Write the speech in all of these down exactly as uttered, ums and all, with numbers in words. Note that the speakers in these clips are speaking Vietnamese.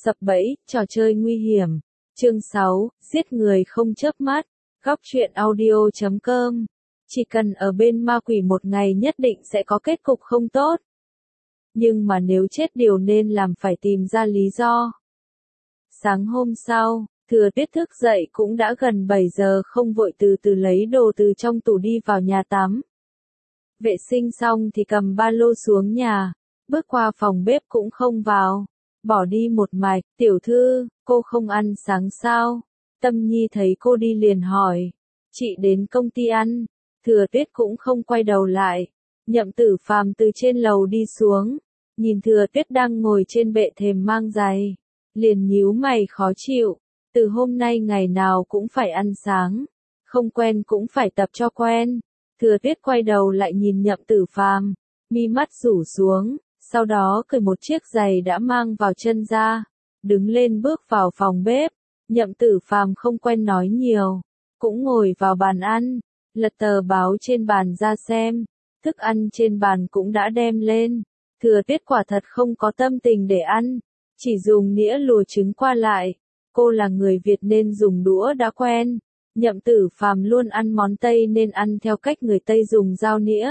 Sập bẫy, trò chơi nguy hiểm. Chương sáu, giết người không chớp mắt. Góc truyện audio chấm com. Chỉ cần ở bên ma quỷ một ngày nhất định sẽ có kết cục không tốt. Nhưng mà nếu chết điều nên làm phải tìm ra lý do. Sáng hôm sau, Thừa Tuyết thức dậy cũng đã gần bảy giờ, không vội từ từ lấy đồ từ trong tủ đi vào nhà tắm. Vệ sinh xong thì cầm ba lô xuống nhà, bước qua phòng bếp cũng không vào. Bỏ đi một mạch, tiểu thư, cô không ăn sáng sao? Tâm Nhi thấy cô đi liền hỏi. Chị đến công ty ăn. Thừa Tuyết cũng không quay đầu lại. Nhậm Tử Phàm từ trên lầu đi xuống, nhìn Thừa Tuyết đang ngồi trên bệ thềm mang giày, liền nhíu mày khó chịu. Từ hôm nay ngày nào cũng phải ăn sáng, không quen cũng phải tập cho quen. Thừa Tuyết quay đầu lại nhìn Nhậm Tử Phàm, mi mắt rủ xuống. Sau đó cởi một chiếc giày đã mang vào chân ra, đứng lên bước vào phòng bếp. Nhậm Tử Phàm không quen nói nhiều, cũng ngồi vào bàn ăn, lật tờ báo trên bàn ra xem. Thức ăn trên bàn cũng đã đem lên. Thừa Tuyết quả thật không có tâm tình để ăn, chỉ dùng nĩa lùa trứng qua lại. Cô là người Việt nên dùng đũa đã quen. Nhậm Tử Phàm luôn ăn món Tây nên ăn theo cách người Tây dùng dao nĩa.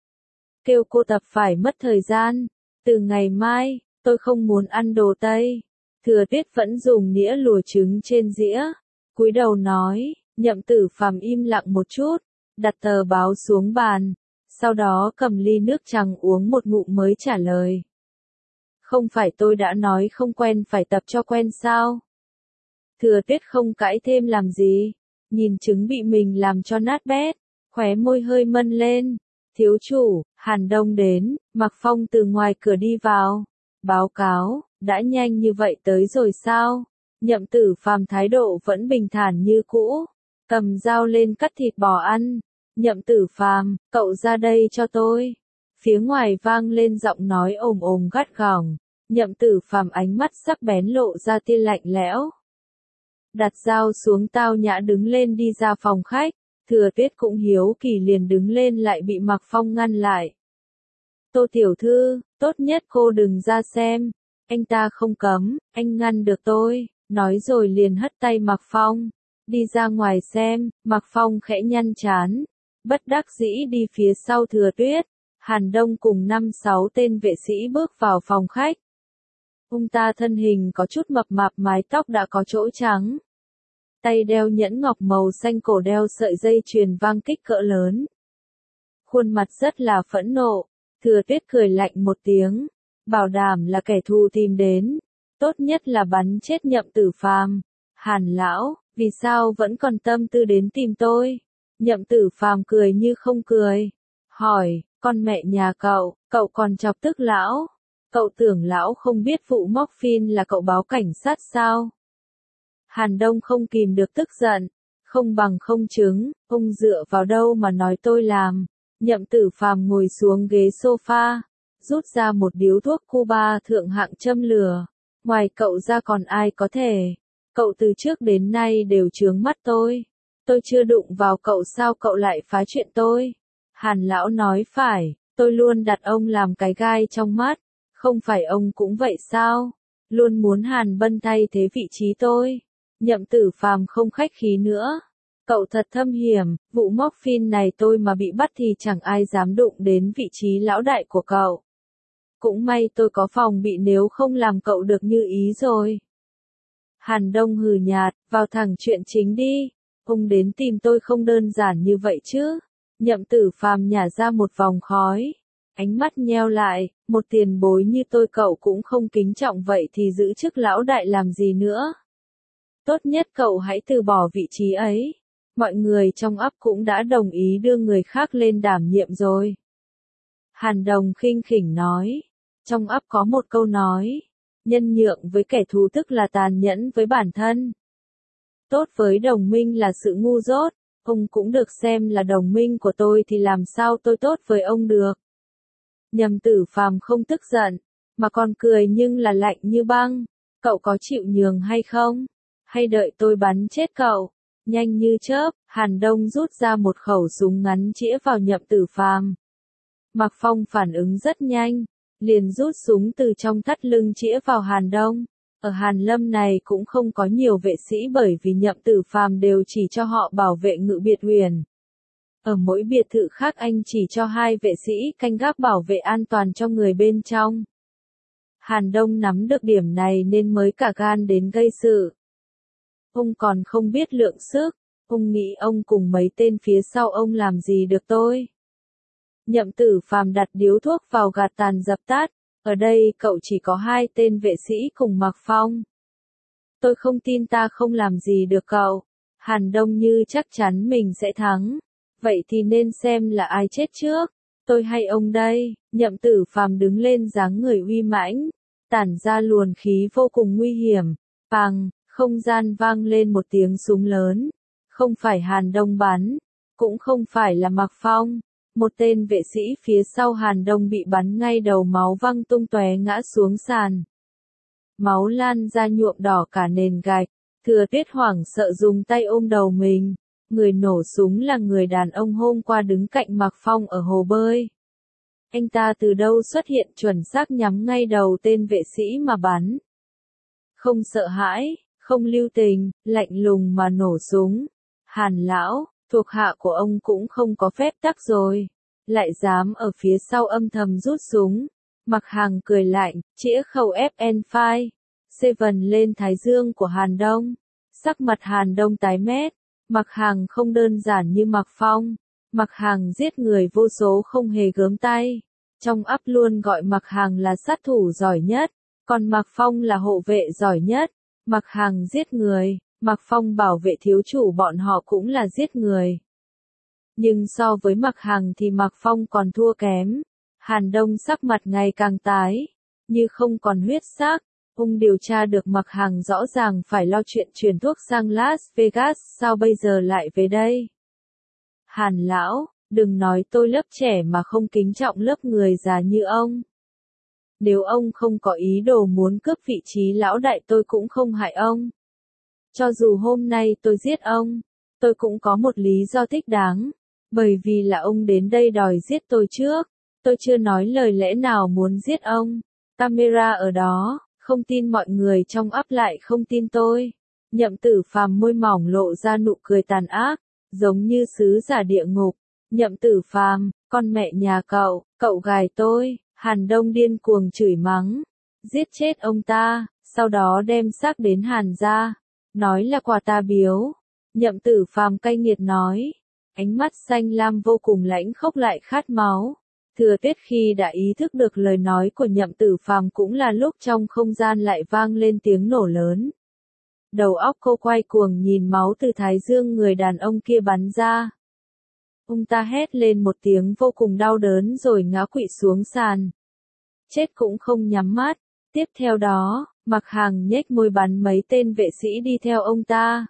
Kêu cô tập phải mất thời gian. Từ ngày mai, tôi không muốn ăn đồ Tây. Thừa Tuyết vẫn dùng nĩa lùa trứng trên dĩa, cúi đầu nói. Nhậm Tử Phàm im lặng một chút, đặt tờ báo xuống bàn, sau đó cầm ly nước trắng uống một ngụm mới trả lời. Không phải tôi đã nói không quen phải tập cho quen sao? Thừa Tuyết không cãi thêm làm gì, nhìn trứng bị mình làm cho nát bét, khóe môi hơi mân lên. Thiếu chủ, Hàn Đông đến. Mạc Phong từ ngoài cửa đi vào. Báo cáo, đã nhanh như vậy tới rồi sao? Nhậm Tử Phàm thái độ vẫn bình thản như cũ, cầm dao lên cắt thịt bò ăn. Nhậm Tử Phàm, cậu ra đây cho tôi. Phía ngoài vang lên giọng nói ồm ồm gắt gỏng. Nhậm Tử Phàm ánh mắt sắc bén lộ ra tia lạnh lẽo. Đặt dao xuống tao nhã đứng lên đi ra phòng khách. Thừa Tuyết cũng hiếu kỳ liền đứng lên lại bị Mạc Phong ngăn lại. Tô tiểu thư, tốt nhất cô đừng ra xem. Anh ta không cấm, anh ngăn được tôi. Nói rồi liền hất tay Mạc Phong. Đi ra ngoài xem. Mạc Phong khẽ nhăn trán, bất đắc dĩ đi phía sau Thừa Tuyết. Hàn Đông cùng năm sáu tên vệ sĩ bước vào phòng khách. Ông ta thân hình có chút mập mạp, mái tóc đã có chỗ trắng. Tay đeo nhẫn ngọc màu xanh, cổ đeo sợi dây chuyền vang kích cỡ lớn. Khuôn mặt rất là phẫn nộ. Thừa Tuyết cười lạnh một tiếng, bảo đảm là kẻ thù tìm đến, tốt nhất là bắn chết Nhậm Tử Phàm. Hàn lão, vì sao vẫn còn tâm tư đến tìm tôi? Nhậm Tử Phàm cười như không cười, hỏi, con mẹ nhà cậu, cậu còn chọc tức lão? Cậu tưởng lão không biết vụ morphine là cậu báo cảnh sát sao? Hàn Đông không kìm được tức giận, không bằng không chứng, ông dựa vào đâu mà nói tôi làm? Nhậm Tử Phàm ngồi xuống ghế sofa, rút ra một điếu thuốc Cuba thượng hạng châm lửa. Ngoài cậu ra còn ai có thể? Cậu từ trước đến nay đều chướng mắt tôi. Tôi chưa đụng vào cậu sao cậu lại phá chuyện tôi? Hàn lão nói phải, tôi luôn đặt ông làm cái gai trong mắt. Không phải ông cũng vậy sao? Luôn muốn Hàn Bân thay thế vị trí tôi. Nhậm Tử Phàm không khách khí nữa. Cậu thật thâm hiểm, vụ morphine này tôi mà bị bắt thì chẳng ai dám đụng đến vị trí lão đại của cậu. Cũng may tôi có phòng bị, nếu không làm cậu được như ý rồi. Hàn Đông hừ nhạt, vào thẳng chuyện chính đi. Ông đến tìm tôi không đơn giản như vậy chứ. Nhậm Tử Phàm nhả ra một vòng khói, ánh mắt nheo lại, một tiền bối như tôi cậu cũng không kính trọng vậy thì giữ chức lão đại làm gì nữa. Tốt nhất cậu hãy từ bỏ vị trí ấy. Mọi người trong ấp cũng đã đồng ý đưa người khác lên đảm nhiệm rồi. Hàn Đồng khinh khỉnh nói. Trong ấp có một câu nói, nhân nhượng với kẻ thù tức là tàn nhẫn với bản thân. Tốt với đồng minh là sự ngu dốt. Ông cũng được xem là đồng minh của tôi thì làm sao tôi tốt với ông được? Nhậm Tử Phàm không tức giận, mà còn cười nhưng là lạnh như băng. Cậu có chịu nhường hay không? Hay đợi tôi bắn chết cậu? Nhanh như chớp, Hàn Đông rút ra một khẩu súng ngắn chĩa vào Nhậm Tử Phàm. Mạc Phong phản ứng rất nhanh, liền rút súng từ trong thắt lưng chĩa vào Hàn Đông. Ở Hàn Lâm này cũng không có nhiều vệ sĩ bởi vì Nhậm Tử Phàm đều chỉ cho họ bảo vệ Ngự Biệt Uyển. Ở mỗi biệt thự khác anh chỉ cho hai vệ sĩ canh gác bảo vệ an toàn cho người bên trong. Hàn Đông nắm được điểm này nên mới cả gan đến gây sự. Ông còn không biết lượng sức, ông nghĩ ông cùng mấy tên phía sau ông làm gì được tôi. Nhậm Tử Phàm đặt điếu thuốc vào gạt tàn dập tắt, ở đây cậu chỉ có hai tên vệ sĩ cùng Mạc Phong. Tôi không tin ta không làm gì được cậu. Hàn Đông như chắc chắn mình sẽ thắng. Vậy thì nên xem là ai chết trước, tôi hay ông đây. Nhậm Tử Phàm đứng lên dáng người uy mãnh, tản ra luồng khí vô cùng nguy hiểm. Bang, không gian vang lên một tiếng súng lớn. Không phải Hàn Đông bắn, cũng không phải là Mạc Phong. Một tên vệ sĩ phía sau Hàn Đông bị bắn ngay đầu, máu văng tung tóe ngã xuống sàn. Máu lan ra nhuộm đỏ cả nền gạch. Thừa Tuyết hoảng sợ dùng tay ôm đầu mình. Người nổ súng là người đàn ông hôm qua đứng cạnh Mạc Phong ở hồ bơi. Anh ta từ đâu xuất hiện chuẩn xác nhắm ngay đầu tên vệ sĩ mà bắn. Không sợ hãi, không lưu tình, lạnh lùng mà nổ súng. Hàn lão, thuộc hạ của ông cũng không có phép tắc rồi. Lại dám ở phía sau âm thầm rút súng. Mạc Hằng cười lạnh, chĩa khẩu ép en năm, Seven lên thái dương của Hàn Đông. Sắc mặt Hàn Đông tái mét. Mạc Hằng không đơn giản như Mạc Phong. Mạc Hằng giết người vô số không hề gớm tay. Trong ấp luôn gọi Mạc Hằng là sát thủ giỏi nhất, còn Mạc Phong là hộ vệ giỏi nhất. Mạc Hằng giết người, Mạc Phong bảo vệ thiếu chủ bọn họ cũng là giết người. Nhưng so với Mạc Hằng thì Mạc Phong còn thua kém. Hàn Đông sắc mặt ngày càng tái, như không còn huyết sắc. Ông điều tra được Mạc Hằng rõ ràng phải lo chuyện chuyển thuốc sang Las Vegas, sao bây giờ lại về đây? Hàn lão, đừng nói tôi lớp trẻ mà không kính trọng lớp người già như ông. Nếu ông không có ý đồ muốn cướp vị trí lão đại tôi cũng không hại ông. Cho dù hôm nay tôi giết ông, tôi cũng có một lý do thích đáng. Bởi vì là ông đến đây đòi giết tôi trước. Tôi chưa nói lời lẽ nào muốn giết ông. Camera ở đó. Không tin mọi người trong ấp lại không tin tôi. Nhậm Tử Phàm môi mỏng lộ ra nụ cười tàn ác, giống như sứ giả địa ngục. Nhậm Tử Phàm, con mẹ nhà cậu, cậu gài tôi. Hàn Đông điên cuồng chửi mắng, giết chết ông ta, sau đó đem xác đến Hàn gia, nói là quà ta biếu. Nhậm Tử Phàm cay nghiệt nói, ánh mắt xanh lam vô cùng lãnh khốc lại khát máu. Thừa Tuyết khi đã ý thức được lời nói của Nhậm Tử Phàm cũng là lúc trong không gian lại vang lên tiếng nổ lớn. Đầu óc cô quay cuồng nhìn máu từ thái dương người đàn ông kia bắn ra. Ông ta hét lên một tiếng vô cùng đau đớn rồi ngã quỵ xuống sàn. Chết cũng không nhắm mắt. Tiếp theo đó, Mạc Hằng nhếch môi bắn mấy tên vệ sĩ đi theo ông ta.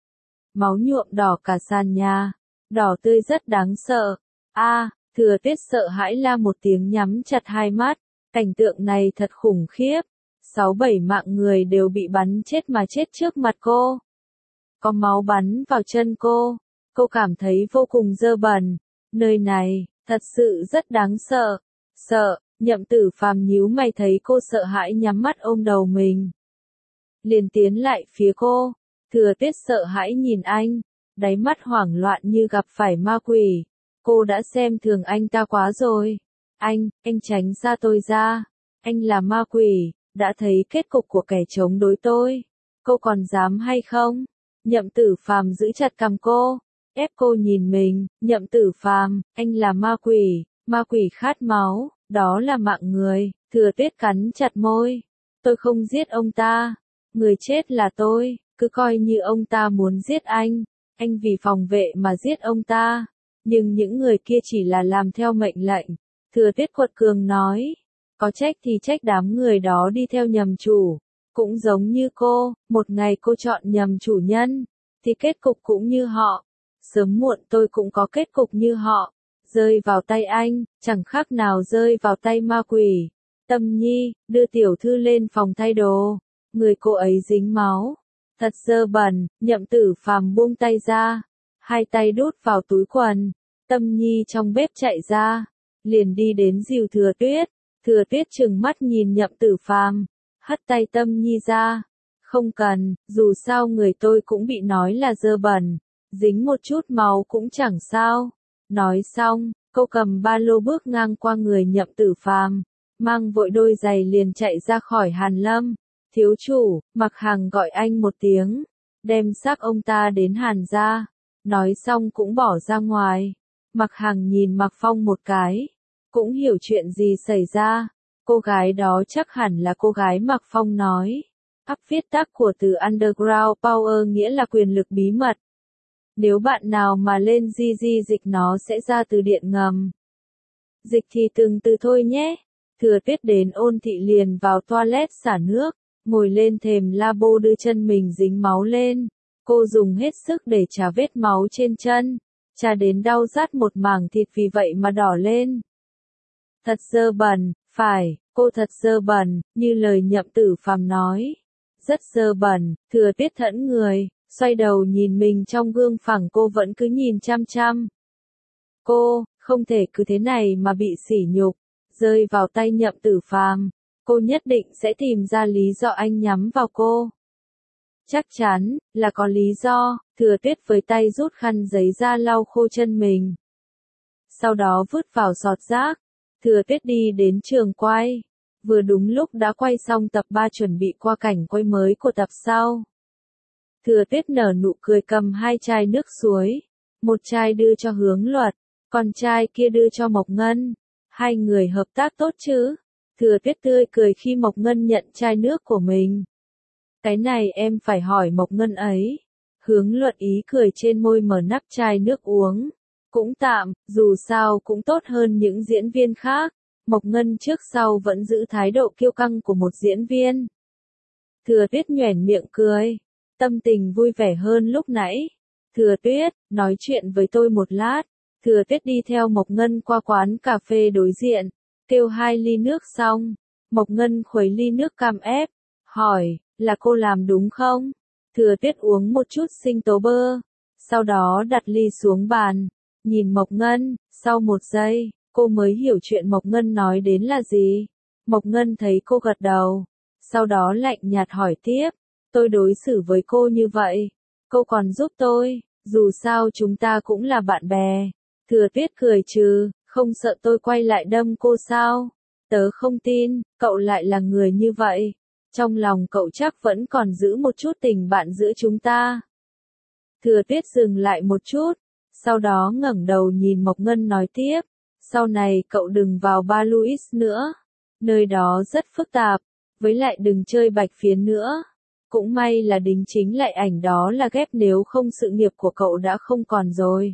Máu nhuộm đỏ cả sàn nhà. Đỏ tươi rất đáng sợ. A, à, Thừa Tuyết sợ hãi la một tiếng nhắm chặt hai mắt. Cảnh tượng này thật khủng khiếp. Sáu bảy mạng người đều bị bắn chết mà chết trước mặt cô. Có máu bắn vào chân cô. Cô cảm thấy vô cùng dơ bẩn. Nơi này, thật sự rất đáng sợ. Sợ, Nhậm Tử Phàm nhíu mày thấy cô sợ hãi nhắm mắt ôm đầu mình. Liền tiến lại phía cô. Thừa Tuyết sợ hãi nhìn anh. Đáy mắt hoảng loạn như gặp phải ma quỷ. Cô đã xem thường anh ta quá rồi. Anh, anh tránh xa tôi ra. Anh là ma quỷ, đã thấy kết cục của kẻ chống đối tôi. Cô còn dám hay không? Nhậm Tử Phàm giữ chặt cằm cô. Ép cô nhìn mình, Nhậm Tử Phàm, anh là ma quỷ, ma quỷ khát máu, đó là mạng người. Thừa Tuyết cắn chặt môi. Tôi không giết ông ta. Người chết là tôi, cứ coi như ông ta muốn giết anh. Anh vì phòng vệ mà giết ông ta. Nhưng những người kia chỉ là làm theo mệnh lệnh. Thừa Tuyết quật cường nói. Có trách thì trách đám người đó đi theo nhầm chủ. Cũng giống như cô, một ngày cô chọn nhầm chủ nhân, thì kết cục cũng như họ. Sớm muộn tôi cũng có kết cục như họ. Rơi vào tay anh, chẳng khác nào rơi vào tay ma quỷ. Tâm Nhi, đưa tiểu thư lên phòng thay đồ. Người cô ấy dính máu. Thật dơ bẩn, Nhậm Tử Phàm buông tay ra. Hai tay đút vào túi quần. Tâm Nhi trong bếp chạy ra. Liền đi đến dìu Thừa Tuyết. Thừa Tuyết trừng mắt nhìn Nhậm Tử Phàm. hất tay Tâm Nhi ra. Không cần, dù sao người tôi cũng bị nói là dơ bẩn, dính một chút máu cũng chẳng sao. Nói xong, cô cầm ba lô bước ngang qua người Nhậm Tử Phàm, mang vội đôi giày liền chạy ra khỏi Hàn Lâm. Thiếu chủ, Mặc Hằng gọi anh một tiếng, đem xác ông ta đến Hàn gia. Nói xong cũng bỏ ra ngoài. Mặc Hằng nhìn Mạc Phong một cái, cũng hiểu chuyện gì xảy ra. Cô gái đó chắc hẳn là cô gái Mạc Phong nói. Áp viết tắt của từ Underground Power nghĩa là quyền lực bí mật. Nếu bạn nào mà lên gi gi dịch nó sẽ ra từ điện ngầm. Dịch thì từng từ thôi nhé. Thừa Tuyết đến Ôn Thị liền vào toilet xả nước, ngồi lên thềm labo đưa chân mình dính máu lên. Cô dùng hết sức để chà vết máu trên chân, chà đến đau rát một mảng thịt vì vậy mà đỏ lên. Thật dơ bẩn, phải, cô thật dơ bẩn, như lời Nhậm Tử Phàm nói. Rất dơ bẩn. Thừa Tuyết thẫn người, xoay đầu nhìn mình trong gương phẳng, cô vẫn cứ nhìn chăm chăm. Cô, không thể cứ thế này mà bị sỉ nhục, rơi vào tay Nhậm Tử Phàm. Cô nhất định sẽ tìm ra lý do anh nhắm vào cô. Chắc chắn, là có lý do. Thừa Tuyết với tay rút khăn giấy ra lau khô chân mình. Sau đó vứt vào sọt rác. Thừa Tuyết đi đến trường quay. Vừa đúng lúc đã quay xong tập ba chuẩn bị qua cảnh quay mới của tập sau. Thừa Tuyết nở nụ cười cầm hai chai nước suối. Một chai đưa cho Hướng Luật, còn chai kia đưa cho Mộc Ngân. Hai người hợp tác tốt chứ? Thừa Tuyết tươi cười khi Mộc Ngân nhận chai nước của mình. Cái này em phải hỏi Mộc Ngân ấy. Hướng Luật ý cười trên môi mở nắp chai nước uống. Cũng tạm, dù sao cũng tốt hơn những diễn viên khác. Mộc Ngân trước sau vẫn giữ thái độ kiêu căng của một diễn viên. Thừa Tuyết nhoẻn miệng cười, tâm tình vui vẻ hơn lúc nãy. Thừa Tuyết, nói chuyện với tôi một lát. Thừa Tuyết đi theo Mộc Ngân qua quán cà phê đối diện, kêu hai ly nước xong. Mộc Ngân khuấy ly nước cam ép, hỏi, là cô làm đúng không? Thừa Tuyết uống một chút sinh tố bơ, sau đó đặt ly xuống bàn, nhìn Mộc Ngân, sau một giây, cô mới hiểu chuyện Mộc Ngân nói đến là gì. Mộc Ngân thấy cô gật đầu, sau đó lạnh nhạt hỏi tiếp, tôi đối xử với cô như vậy, cô còn giúp tôi, dù sao chúng ta cũng là bạn bè. Thừa Tuyết cười trừ, không sợ tôi quay lại đâm cô sao? Tớ không tin, cậu lại là người như vậy. Trong lòng cậu chắc vẫn còn giữ một chút tình bạn giữa chúng ta. Thừa Tuyết dừng lại một chút, sau đó ngẩng đầu nhìn Mộc Ngân nói tiếp, sau này cậu đừng vào Bar Louis nữa, nơi đó rất phức tạp, với lại đừng chơi bạch phiến nữa. Cũng may là đính chính lại ảnh đó là ghép, nếu không sự nghiệp của cậu đã không còn rồi.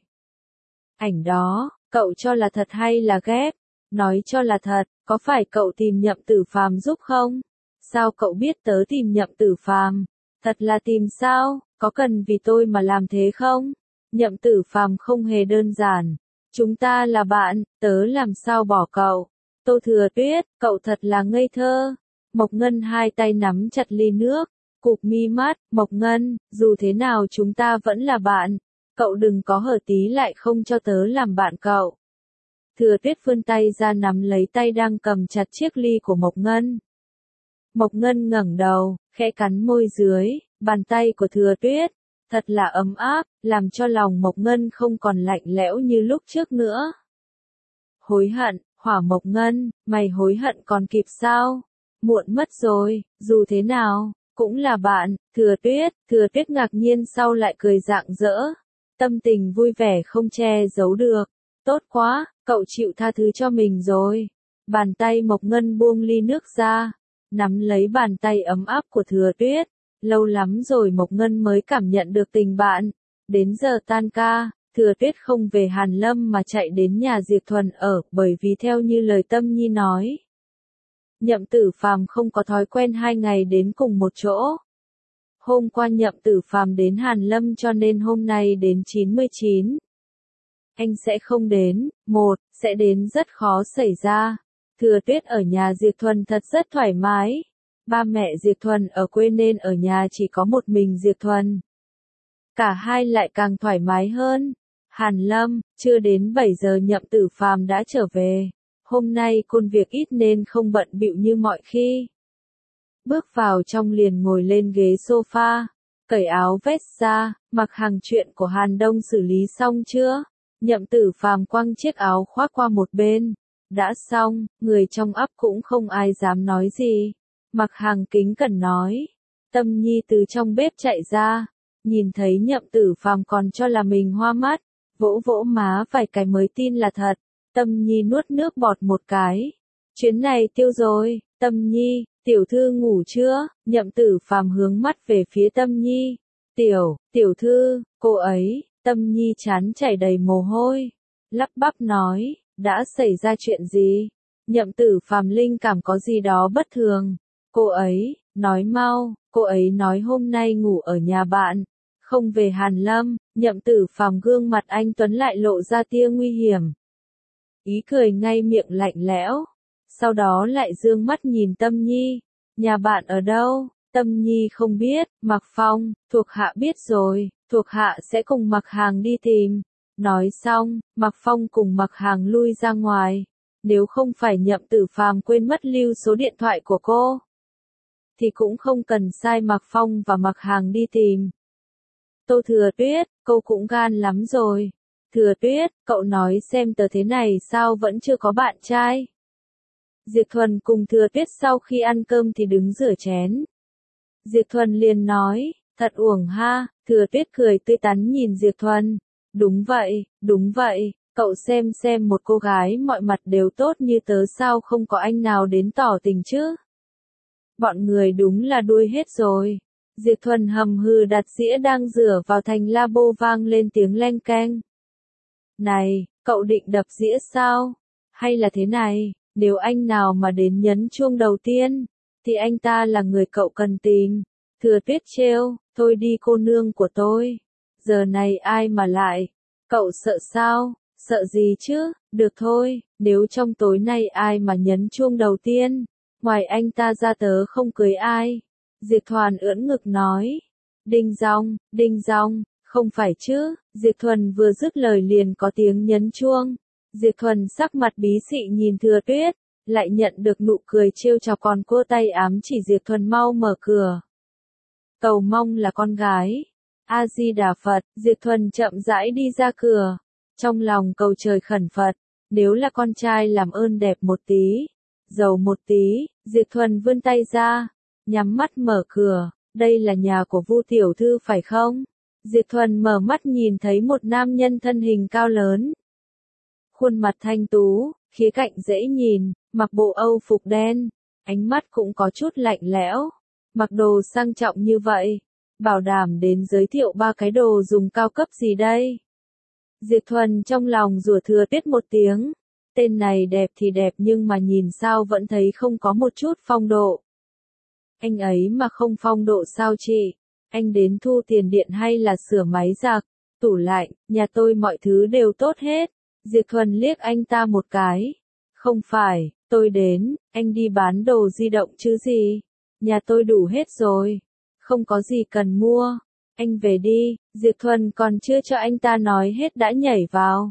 Ảnh đó, cậu cho là thật hay là ghép? Nói cho là thật, có phải cậu tìm Nhậm Tử Phàm giúp không? Sao cậu biết tớ tìm Nhậm Tử Phàm? Thật là tìm sao? Có cần vì tôi mà làm thế không? Nhậm Tử Phàm không hề đơn giản. Chúng ta là bạn, tớ làm sao bỏ cậu? Tô Thừa Tuyết, cậu thật là ngây thơ. Mộc Ngân hai tay nắm chặt ly nước, cụp mi mắt, Mộc Ngân, dù thế nào chúng ta vẫn là bạn. Cậu đừng có hở tí lại không cho tớ làm bạn cậu. Thừa Tuyết vươn tay ra nắm lấy tay đang cầm chặt chiếc ly của Mộc Ngân. Mộc Ngân ngẩng đầu, khẽ cắn môi dưới, bàn tay của Thừa Tuyết, thật là ấm áp, làm cho lòng Mộc Ngân không còn lạnh lẽo như lúc trước nữa. Hối hận, Hỏa Mộc Ngân, mày hối hận còn kịp sao? Muộn mất rồi, dù thế nào, cũng là bạn. Thừa Tuyết, Thừa Tuyết ngạc nhiên sau lại cười rạng rỡ. Tâm tình vui vẻ không che giấu được. Tốt quá, cậu chịu tha thứ cho mình rồi. Bàn tay Mộc Ngân buông ly nước ra, nắm lấy bàn tay ấm áp của Thừa Tuyết. Lâu lắm rồi Mộc Ngân mới cảm nhận được tình bạn. Đến giờ tan ca, Thừa Tuyết không về Hàn Lâm mà chạy đến nhà Diệp Thuần ở, bởi vì theo như lời Tâm Nhi nói, Nhậm Tử Phàm không có thói quen hai ngày đến cùng một chỗ. Hôm qua Nhậm Tử Phàm đến Hàn Lâm cho nên hôm nay đến chín mươi chín. Anh sẽ không đến, một, sẽ đến rất khó xảy ra. Thừa Tuyết ở nhà Diệp Thuần thật rất thoải mái. Ba mẹ Diệp Thuần ở quê nên ở nhà chỉ có một mình Diệp Thuần. Cả hai lại càng thoải mái hơn. Hàn Lâm, chưa đến bảy giờ Nhậm Tử Phàm đã trở về. Hôm nay công việc ít nên không bận bịu như mọi khi. bước vào trong liền ngồi lên ghế sofa, cởi áo vest ra. Mặc Hằng, chuyện của Hàn Đông xử lý xong chưa? Nhậm Tử Phàm quăng chiếc áo khoác qua một bên. Đã xong, người trong ắp cũng không ai dám nói gì. Mặc Hằng kính cẩn nói. Tâm Nhi từ trong bếp chạy ra, nhìn thấy Nhậm Tử Phàm còn cho là mình hoa mắt, vỗ vỗ má vài cái mới tin là thật. Tâm Nhi nuốt nước bọt một cái. Chuyến này tiêu rồi. Tâm Nhi, tiểu thư ngủ chưa? Nhậm Tử Phàm hướng mắt về phía Tâm Nhi. Tiểu, tiểu thư, cô ấy. Tâm Nhi trán chảy đầy mồ hôi, lắp bắp nói, đã xảy ra chuyện gì? Nhậm Tử Phàm linh cảm có gì đó bất thường. Cô ấy, nói mau, cô ấy nói hôm nay ngủ ở nhà bạn, không về Hàn Lâm. Nhậm Tử Phàm gương mặt anh tuấn lại lộ ra tia nguy hiểm. Ý cười ngay miệng lạnh lẽo, sau đó lại dương mắt nhìn Tâm Nhi. Nhà bạn ở đâu? Tâm Nhi không biết. Mặc Phong, thuộc hạ biết rồi, thuộc hạ sẽ cùng Mặc Hằng đi tìm. Nói xong, Mặc Phong cùng Mặc Hằng lui ra ngoài. Nếu không phải Nhậm Tử Phàm quên mất lưu số điện thoại của cô, thì cũng không cần sai Mặc Phong và Mặc Hằng đi tìm. Tô Thừa Tuyết, cô cũng gan lắm rồi. Thừa Tuyết, cậu nói xem tờ thế này sao vẫn chưa có bạn trai? Diệp Thuần cùng Thừa Tuyết sau khi ăn cơm thì đứng rửa chén. Diệp Thuần liền nói, thật uổng ha. Thừa Tuyết cười tươi tắn nhìn Diệp Thuần. Đúng vậy, đúng vậy, cậu xem xem một cô gái mọi mặt đều tốt như tớ sao không có anh nào đến tỏ tình chứ? Bọn người đúng là đuôi hết rồi. Diệp Thuần hầm hừ đặt dĩa đang rửa vào thành labo vang lên tiếng leng keng. Này, cậu định đập dĩa sao? Hay là thế này, nếu anh nào mà đến nhấn chuông đầu tiên, thì anh ta là người cậu cần tìm. Thừa Tuyết trêu, thôi đi cô nương của tôi. Giờ này ai mà lại? Cậu sợ sao? Sợ gì chứ? Được thôi, nếu trong tối nay ai mà nhấn chuông đầu tiên, ngoài anh ta ra tớ không cưới ai. Diệp Thuần ưỡn ngực nói. Đinh dong, đinh dong, không phải chứ? Diệp Thuần vừa dứt lời liền có tiếng nhấn chuông. Diệp Thuần sắc mặt bí xị nhìn Thừa Tuyết, lại nhận được nụ cười trêu chọc còn cô tay ám chỉ Diệp Thuần mau mở cửa. Cầu mong là con gái. A Di Đà Phật. Diệp Thuần chậm rãi đi ra cửa, trong lòng cầu trời khẩn Phật, nếu là con trai làm ơn đẹp một tí, giàu một tí. Diệp Thuần vươn tay ra, nhắm mắt mở cửa. Đây là nhà của Vu tiểu thư phải không? Diệp Thuần mở mắt nhìn thấy một nam nhân thân hình cao lớn, khuôn mặt thanh tú, khía cạnh dễ nhìn, mặc bộ Âu phục đen, ánh mắt cũng có chút lạnh lẽo. Mặc đồ sang trọng như vậy, bảo đảm đến giới thiệu ba cái đồ dùng cao cấp gì đây? Diệp Thuần trong lòng rủa Thừa Tuyết một tiếng. Tên này đẹp thì đẹp nhưng mà nhìn sao vẫn thấy không có một chút phong độ. Anh ấy mà không phong độ sao chị? Anh đến thu tiền điện hay là sửa máy giặt, tủ lạnh, nhà tôi mọi thứ đều tốt hết. Diệp Thuần liếc anh ta một cái. Không phải, tôi đến, anh đi bán đồ di động chứ gì? Nhà tôi đủ hết rồi, không có gì cần mua. Anh về đi. Diệp Thuần còn chưa cho anh ta nói hết đã nhảy vào.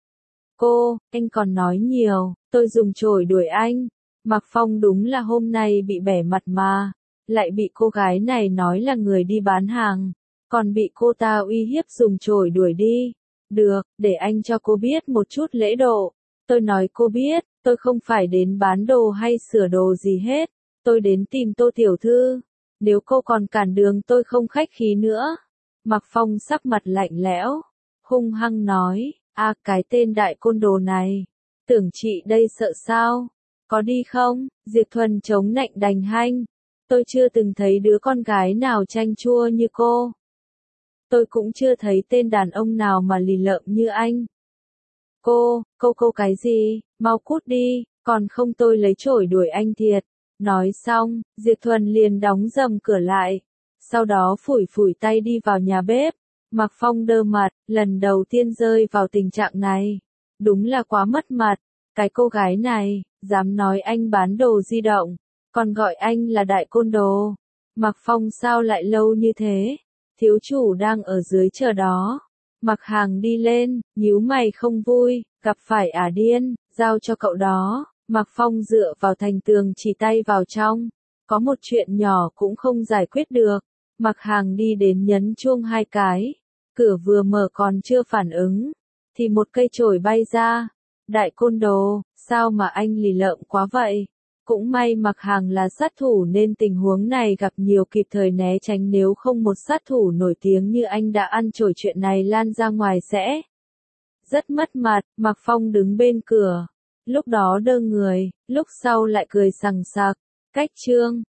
Cô, anh còn nói nhiều, tôi dùng chổi đuổi anh. Mặc Phong đúng là hôm nay bị bẻ mặt mà, lại bị cô gái này nói là người đi bán hàng, còn bị cô ta uy hiếp dùng chổi đuổi đi. Được, để anh cho cô biết một chút lễ độ. Tôi nói cô biết, tôi không phải đến bán đồ hay sửa đồ gì hết, tôi đến tìm Tô tiểu thư. Nếu cô còn cản đường tôi không khách khí nữa. Mặc Phong sắc mặt lạnh lẽo, hung hăng nói, a cái tên đại côn đồ này, tưởng chị đây sợ sao? Có đi không? Diệp Thuần chống nạnh đành hanh. Tôi chưa từng thấy đứa con gái nào chanh chua như cô. Tôi cũng chưa thấy tên đàn ông nào mà lì lợm như anh. Cô, cô cô cái gì? Mau cút đi, còn không tôi lấy chổi đuổi anh thiệt. Nói xong, Diệp Thuần liền đóng rầm cửa lại. Sau đó phủi phủi tay đi vào nhà bếp. Mặc Phong đơ mặt, lần đầu tiên rơi vào tình trạng này. Đúng là quá mất mặt. Cái cô gái này, dám nói anh bán đồ di động, còn gọi anh là đại côn đồ. Mặc Phong sao lại lâu như thế? Thiếu chủ đang ở dưới chờ đó. Mặc Hằng đi lên, nhíu mày không vui, gặp phải ả điên, giao cho cậu đó. Mặc Phong dựa vào thành tường chỉ tay vào trong. có một chuyện nhỏ cũng không giải quyết được. Mặc Hàng đi đến nhấn chuông hai cái. Cửa vừa mở còn chưa phản ứng. Thì một cây chổi bay ra. Đại côn đồ, sao mà anh lì lợm quá vậy? Cũng may Mặc Hàng là sát thủ nên tình huống này gặp nhiều kịp thời né tránh, nếu không một sát thủ nổi tiếng như anh đã ăn chổi chuyện này lan ra ngoài sẽ rất mất mặt. Mạc Phong đứng bên cửa. Lúc đó đơ người, lúc sau lại cười sằng sặc. Cách chương